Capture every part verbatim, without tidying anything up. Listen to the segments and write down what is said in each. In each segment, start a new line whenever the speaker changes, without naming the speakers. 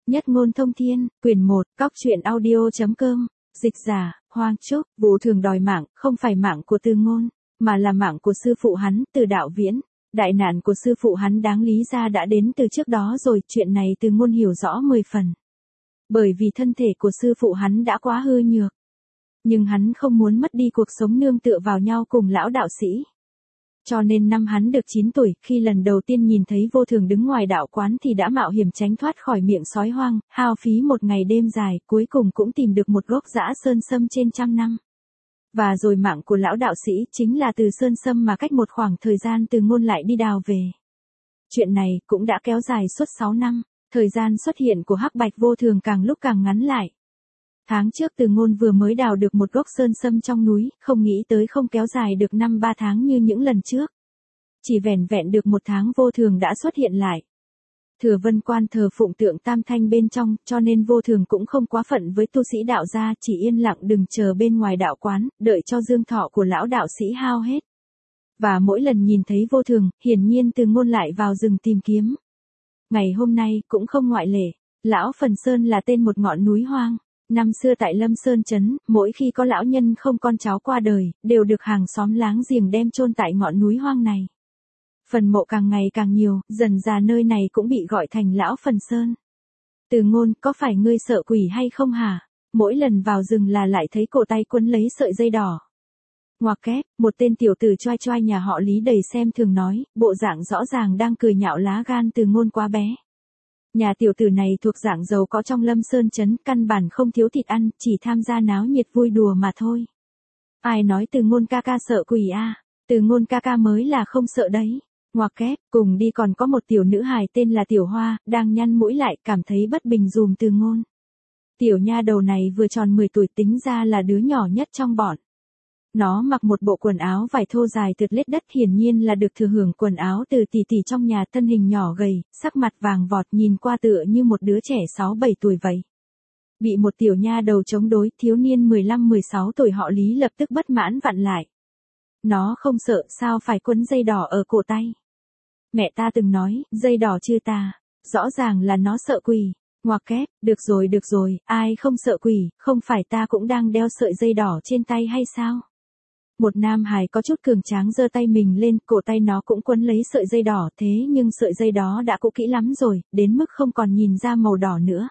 Nhất ngôn thông thiên, quyển một, cóc truyện audio.com, dịch giả, Hoang Trúc, Vô Thường đòi mạng, không phải mạng của Từ Ngôn, mà là mạng của sư phụ hắn, Từ Đạo Viễn. Đại nạn của sư phụ hắn đáng lý ra đã đến từ trước đó rồi, chuyện này Từ Ngôn hiểu rõ mười phần. Bởi vì thân thể của sư phụ hắn đã quá hư nhược. Nhưng hắn không muốn mất đi cuộc sống nương tựa vào nhau cùng lão đạo sĩ. Cho nên năm hắn được chín tuổi, khi lần đầu tiên nhìn thấy Vô Thường đứng ngoài đạo quán thì đã mạo hiểm tránh thoát khỏi miệng sói hoang, hao phí một ngày đêm dài, cuối cùng cũng tìm được một gốc dã sơn sâm trên trăm năm. Và rồi mạng của lão đạo sĩ chính là từ sơn sâm mà cách một khoảng thời gian Từ Ngôn lại đi đào về. Chuyện này cũng đã kéo dài suốt sáu năm, thời gian xuất hiện của Hắc Bạch Vô Thường càng lúc càng ngắn lại. Tháng trước Từ Ngôn vừa mới đào được một gốc sơn sâm trong núi, không nghĩ tới không kéo dài được năm ba tháng như những lần trước. Chỉ vẻn vẹn được một tháng Vô Thường đã xuất hiện lại. Thừa Vân Quan thờ phụng tượng Tam Thanh bên trong, cho nên Vô Thường cũng không quá phận với tu sĩ đạo gia, chỉ yên lặng đừng chờ bên ngoài đạo quán, đợi cho dương thọ của lão đạo sĩ hao hết. Và mỗi lần nhìn thấy Vô Thường, hiển nhiên Từ Ngôn lại vào rừng tìm kiếm. Ngày hôm nay cũng không ngoại lệ, Lão Phần Sơn là tên một ngọn núi hoang. Năm xưa tại Lâm Sơn Trấn, mỗi khi có lão nhân không con cháu qua đời, đều được hàng xóm láng giềng đem chôn tại ngọn núi hoang này. Phần mộ càng ngày càng nhiều, dần ra nơi này cũng bị gọi thành Lão Phần Sơn. Từ Ngôn, có phải ngươi sợ quỷ hay không hả? Mỗi lần vào rừng là lại thấy cổ tay quấn lấy sợi dây đỏ. Ngoặc kép, một tên tiểu tử choai choai nhà họ Lý đầy xem thường nói, bộ dạng rõ ràng đang cười nhạo lá gan Từ Ngôn quá bé. Nhà tiểu tử này thuộc dạng giàu có trong Lâm Sơn Trấn, căn bản không thiếu thịt ăn, chỉ tham gia náo nhiệt vui đùa mà thôi. Ai nói Từ Ngôn ca ca sợ quỷ a? À? Từ Ngôn ca ca mới là không sợ đấy. Ngoặc kép, cùng đi còn có một tiểu nữ hài tên là Tiểu Hoa, đang nhăn mũi lại, cảm thấy bất bình dùm Từ Ngôn. Tiểu nha đầu này vừa tròn mười tuổi, tính ra là đứa nhỏ nhất trong bọn. Nó mặc một bộ quần áo vải thô dài tượt lết đất, hiển nhiên là được thừa hưởng quần áo từ tỷ tỷ trong nhà, thân hình nhỏ gầy, sắc mặt vàng vọt, nhìn qua tựa như một đứa trẻ sáu bảy tuổi vậy. Bị một tiểu nha đầu chống đối, thiếu niên mười lăm mười sáu tuổi họ Lý lập tức bất mãn vặn lại. Nó không sợ, sao phải quấn dây đỏ ở cổ tay? Mẹ ta từng nói, dây đỏ chưa ta, rõ ràng là nó sợ quỷ. Ngoặc kép, được rồi được rồi, ai không sợ quỷ, không phải ta cũng đang đeo sợi dây đỏ trên tay hay sao? Một nam hài có chút cường tráng giơ tay mình lên, cổ tay nó cũng quấn lấy sợi dây đỏ, thế nhưng sợi dây đó đã cũ kỹ lắm rồi, đến mức không còn nhìn ra màu đỏ nữa.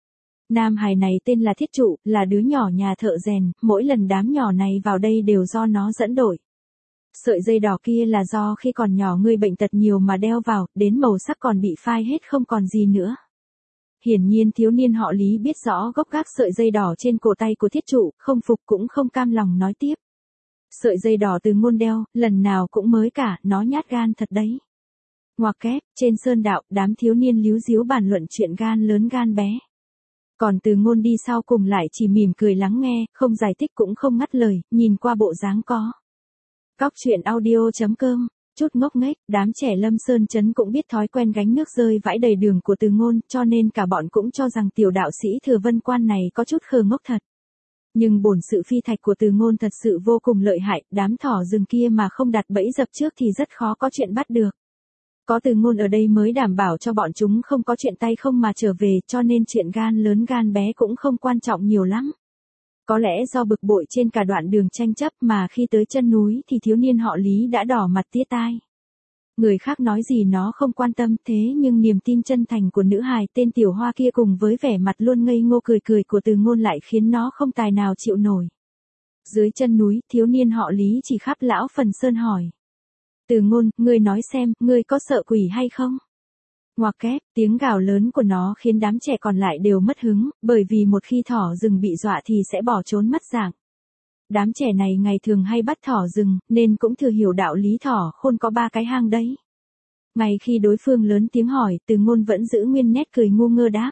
Nam hài này tên là Thiết Trụ, là đứa nhỏ nhà thợ rèn, mỗi lần đám nhỏ này vào đây đều do nó dẫn đội. Sợi dây đỏ kia là do khi còn nhỏ ngươi bệnh tật nhiều mà đeo vào, đến màu sắc còn bị phai hết không còn gì nữa. Hiển nhiên thiếu niên họ Lý biết rõ gốc gác sợi dây đỏ trên cổ tay của Thiết Trụ, không phục cũng không cam lòng nói tiếp. Sợi dây đỏ Từ Ngôn đeo, lần nào cũng mới cả, nó nhát gan thật đấy. Ngoặc kép, trên sơn đạo, đám thiếu niên líu díu bàn luận chuyện gan lớn gan bé. Còn Từ Ngôn đi sau cùng lại chỉ mỉm cười lắng nghe, không giải thích cũng không ngắt lời, nhìn qua bộ dáng có. Cóc truyện audio.com, chút ngốc nghếch, đám trẻ Lâm Sơn Trấn cũng biết thói quen gánh nước rơi vãi đầy đường của Từ Ngôn, cho nên cả bọn cũng cho rằng tiểu đạo sĩ Thừa Vân Quan này có chút khờ ngốc thật. Nhưng bổn sự phi thạch của Từ Ngôn thật sự vô cùng lợi hại, đám thỏ rừng kia mà không đặt bẫy dập trước thì rất khó có chuyện bắt được. Có Từ Ngôn ở đây mới đảm bảo cho bọn chúng không có chuyện tay không mà trở về, cho nên chuyện gan lớn gan bé cũng không quan trọng nhiều lắm. Có lẽ do bực bội trên cả đoạn đường tranh chấp mà khi tới chân núi thì thiếu niên họ Lý đã đỏ mặt tía tai. Người khác nói gì nó không quan tâm, thế nhưng niềm tin chân thành của nữ hài tên Tiểu Hoa kia cùng với vẻ mặt luôn ngây ngô cười cười của Từ Ngôn lại khiến nó không tài nào chịu nổi. Dưới chân núi, thiếu niên họ Lý chỉ khắp Lão Phần Sơn hỏi. Từ Ngôn, ngươi nói xem, ngươi có sợ quỷ hay không? Ngoặc kép, tiếng gào lớn của nó khiến đám trẻ còn lại đều mất hứng, bởi vì một khi thỏ rừng bị dọa thì sẽ bỏ trốn mất dạng. Đám trẻ này ngày thường hay bắt thỏ rừng, nên cũng thừa hiểu đạo lý thỏ khôn có ba cái hang đấy. Ngay khi đối phương lớn tiếng hỏi, Từ Ngôn vẫn giữ nguyên nét cười ngu ngơ đáp.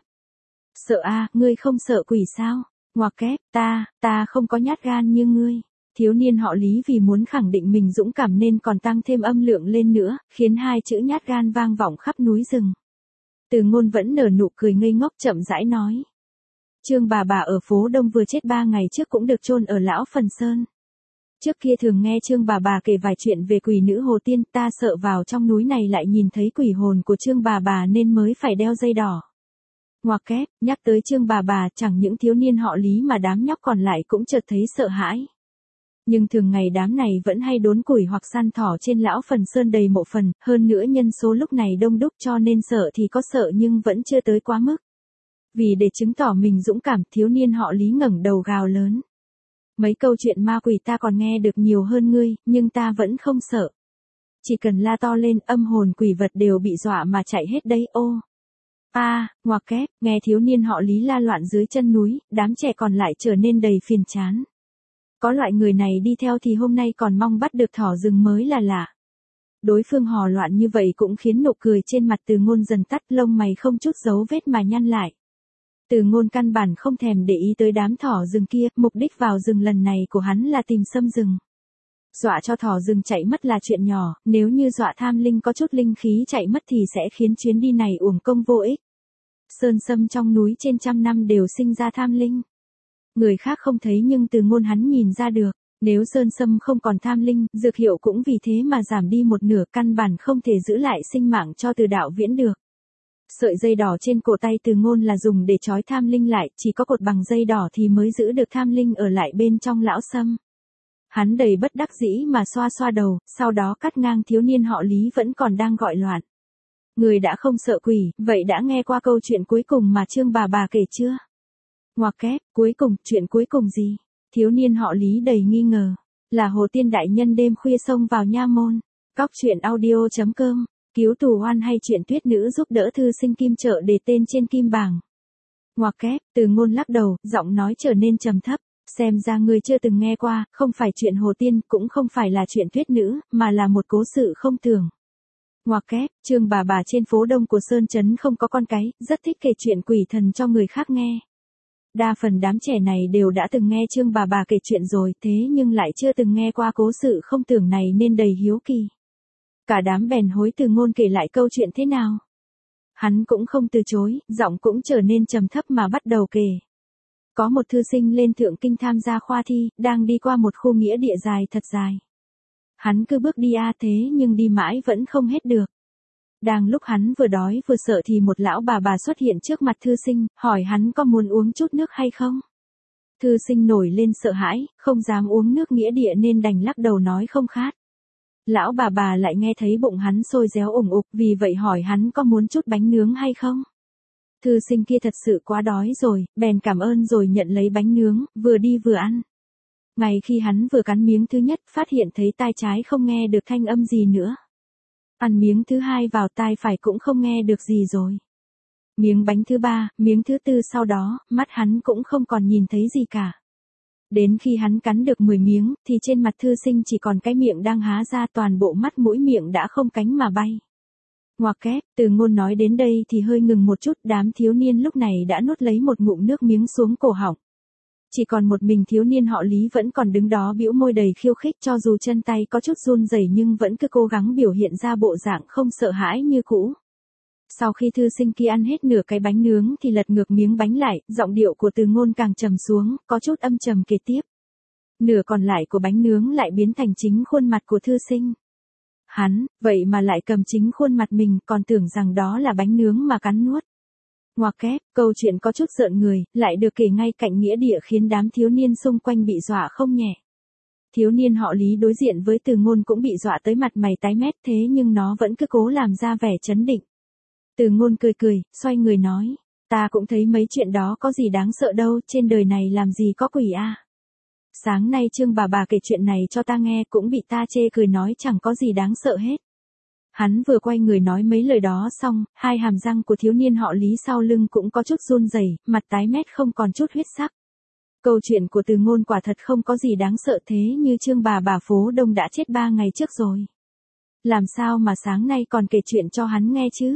Sợ a, à, ngươi không sợ quỷ sao? Ngoặc kép, ta, ta không có nhát gan như ngươi. Thiếu niên họ Lý vì muốn khẳng định mình dũng cảm nên còn tăng thêm âm lượng lên nữa, khiến hai chữ nhát gan vang vọng khắp núi rừng. Từ Ngôn vẫn nở nụ cười ngây ngốc chậm rãi nói. Trương bà bà ở phố Đông vừa chết ba ngày trước cũng được chôn ở Lão Phần Sơn. Trước kia thường nghe Trương bà bà kể vài chuyện về quỷ nữ Hồ Tiên, ta sợ vào trong núi này lại nhìn thấy quỷ hồn của Trương bà bà nên mới phải đeo dây đỏ. Ngoặc kép, nhắc tới Trương bà bà, chẳng những thiếu niên họ Lý mà đám nhóc còn lại cũng chợt thấy sợ hãi. Nhưng thường ngày đám này vẫn hay đốn củi hoặc săn thỏ trên lão phần sơn đầy mộ phần, hơn nữa nhân số lúc này đông đúc cho nên sợ thì có sợ nhưng vẫn chưa tới quá mức. Vì để chứng tỏ mình dũng cảm, thiếu niên họ Lý ngẩng đầu gào lớn. Mấy câu chuyện ma quỷ ta còn nghe được nhiều hơn ngươi, nhưng ta vẫn không sợ. Chỉ cần la to lên, âm hồn quỷ vật đều bị dọa mà chạy hết đấy ô. A, à, ngoặc kép, nghe thiếu niên họ Lý la loạn dưới chân núi, đám trẻ còn lại trở nên đầy phiền chán. Có loại người này đi theo thì hôm nay còn mong bắt được thỏ rừng mới là lạ. Đối phương hò loạn như vậy cũng khiến nụ cười trên mặt Từ Ngôn dần tắt, lông mày không chút dấu vết mà nhăn lại. Từ Ngôn căn bản không thèm để ý tới đám thỏ rừng kia, mục đích vào rừng lần này của hắn là tìm sâm rừng. Dọa cho thỏ rừng chạy mất là chuyện nhỏ, nếu như dọa tham linh có chút linh khí chạy mất thì sẽ khiến chuyến đi này uổng công vô ích. Sơn sâm trong núi trên trăm năm đều sinh ra tham linh. Người khác không thấy nhưng Từ Ngôn hắn nhìn ra được, nếu sơn sâm không còn tham linh, dược hiệu cũng vì thế mà giảm đi một nửa, căn bản không thể giữ lại sinh mạng cho Từ Đạo Viễn được. Sợi dây đỏ trên cổ tay Từ Ngôn là dùng để trói tham linh lại, chỉ có cột bằng dây đỏ thì mới giữ được tham linh ở lại bên trong lão sâm. Hắn đầy bất đắc dĩ mà xoa xoa đầu, sau đó cắt ngang thiếu niên họ Lý vẫn còn đang gọi loạn. Người đã không sợ quỷ, vậy đã nghe qua câu chuyện cuối cùng mà Trương bà bà kể chưa? Ngoặc kép, cuối cùng, chuyện cuối cùng gì? Thiếu niên họ Lý đầy nghi ngờ. Là Hồ Tiên đại nhân đêm khuya xông vào nha môn. Cóc truyện audio chấm com, cứu tù oan hay chuyện tuyết nữ giúp đỡ thư sinh kim trợ để tên trên kim bảng. Ngoặc kép, Từ Ngôn lắc đầu, giọng nói trở nên trầm thấp. Xem ra ngươi chưa từng nghe qua, không phải chuyện Hồ Tiên, cũng không phải là chuyện tuyết nữ, mà là một cố sự không tưởng. Ngoặc kép, Trương bà bà trên phố đông của Sơn Trấn không có con cái, rất thích kể chuyện quỷ thần cho người khác nghe. Đa phần đám trẻ này đều đã từng nghe Trương bà bà kể chuyện rồi, thế nhưng lại chưa từng nghe qua cố sự không tưởng này nên đầy hiếu kỳ. Cả đám bèn hối Từ Ngôn kể lại câu chuyện thế nào. Hắn cũng không từ chối, giọng cũng trở nên trầm thấp mà bắt đầu kể. Có một thư sinh lên Thượng Kinh tham gia khoa thi, đang đi qua một khu nghĩa địa dài thật dài. Hắn cứ bước đi a thế nhưng đi mãi vẫn không hết được. Đang lúc hắn vừa đói vừa sợ thì một lão bà bà xuất hiện trước mặt thư sinh, hỏi hắn có muốn uống chút nước hay không. Thư sinh nổi lên sợ hãi, không dám uống nước nghĩa địa nên đành lắc đầu nói không khát. Lão bà bà lại nghe thấy bụng hắn sôi réo ủng ục, vì vậy hỏi hắn có muốn chút bánh nướng hay không. Thư sinh kia thật sự quá đói rồi, bèn cảm ơn rồi nhận lấy bánh nướng, vừa đi vừa ăn. Ngay khi hắn vừa cắn miếng thứ nhất, phát hiện thấy tai trái không nghe được thanh âm gì nữa. Ăn miếng thứ hai vào tai phải cũng không nghe được gì rồi. Miếng bánh thứ ba, miếng thứ tư sau đó, mắt hắn cũng không còn nhìn thấy gì cả. Đến khi hắn cắn được mười miếng, thì trên mặt thư sinh chỉ còn cái miệng đang há ra, toàn bộ mắt mũi miệng đã không cánh mà bay. Ngoặc kép, Từ Ngôn nói đến đây thì hơi ngừng một chút, đám thiếu niên lúc này đã nuốt lấy một ngụm nước miếng xuống cổ họng. Chỉ còn một mình thiếu niên họ Lý vẫn còn đứng đó bĩu môi đầy khiêu khích, cho dù chân tay có chút run rẩy nhưng vẫn cứ cố gắng biểu hiện ra bộ dạng không sợ hãi như cũ. Sau khi thư sinh kia ăn hết nửa cái bánh nướng thì lật ngược miếng bánh lại, giọng điệu của Từ Ngôn càng trầm xuống, có chút âm trầm kể tiếp. Nửa còn lại của bánh nướng lại biến thành chính khuôn mặt của thư sinh. Hắn, vậy mà lại cầm chính khuôn mặt mình, còn tưởng rằng đó là bánh nướng mà cắn nuốt. Ngoặc kép, câu chuyện có chút rợn người, lại được kể ngay cạnh nghĩa địa khiến đám thiếu niên xung quanh bị dọa không nhẹ. Thiếu niên họ Lý đối diện với Từ Ngôn cũng bị dọa tới mặt mày tái mét, thế nhưng nó vẫn cứ cố làm ra vẻ trấn định. Từ Ngôn cười cười, xoay người nói, ta cũng thấy mấy chuyện đó có gì đáng sợ đâu, trên đời này làm gì có quỷ a. Sáng nay Trương bà bà kể chuyện này cho ta nghe cũng bị ta chê cười nói chẳng có gì đáng sợ hết. Hắn vừa quay người nói mấy lời đó xong, hai hàm răng của thiếu niên họ Lý sau lưng cũng có chút run rẩy, mặt tái mét không còn chút huyết sắc. Câu chuyện của Từ Ngôn quả thật không có gì đáng sợ, thế như Trương bà bà phố đông đã chết ba ngày trước rồi. Làm sao mà sáng nay còn kể chuyện cho hắn nghe chứ?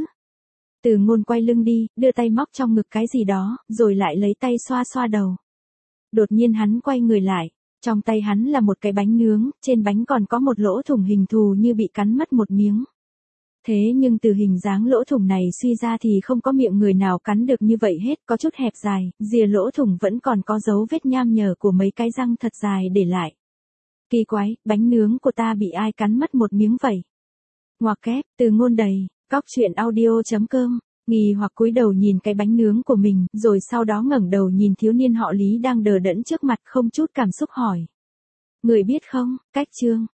Từ Ngôn quay lưng đi, đưa tay móc trong ngực cái gì đó, rồi lại lấy tay xoa xoa đầu. Đột nhiên hắn quay người lại, trong tay hắn là một cái bánh nướng, trên bánh còn có một lỗ thủng hình thù như bị cắn mất một miếng. Thế nhưng từ hình dáng lỗ thủng này suy ra thì không có miệng người nào cắn được như vậy hết, có chút hẹp dài, rìa lỗ thủng vẫn còn có dấu vết nham nhở của mấy cái răng thật dài để lại. Kỳ quái, bánh nướng của ta bị ai cắn mất một miếng vậy? Ngoặc kép, Từ Ngôn đầy, cóc truyện audio chấm com Nghi hoặc cúi đầu nhìn cái bánh nướng của mình, rồi sau đó ngẩng đầu nhìn thiếu niên họ Lý đang đờ đẫn trước mặt không chút cảm xúc hỏi. Người biết không, Cách Trương,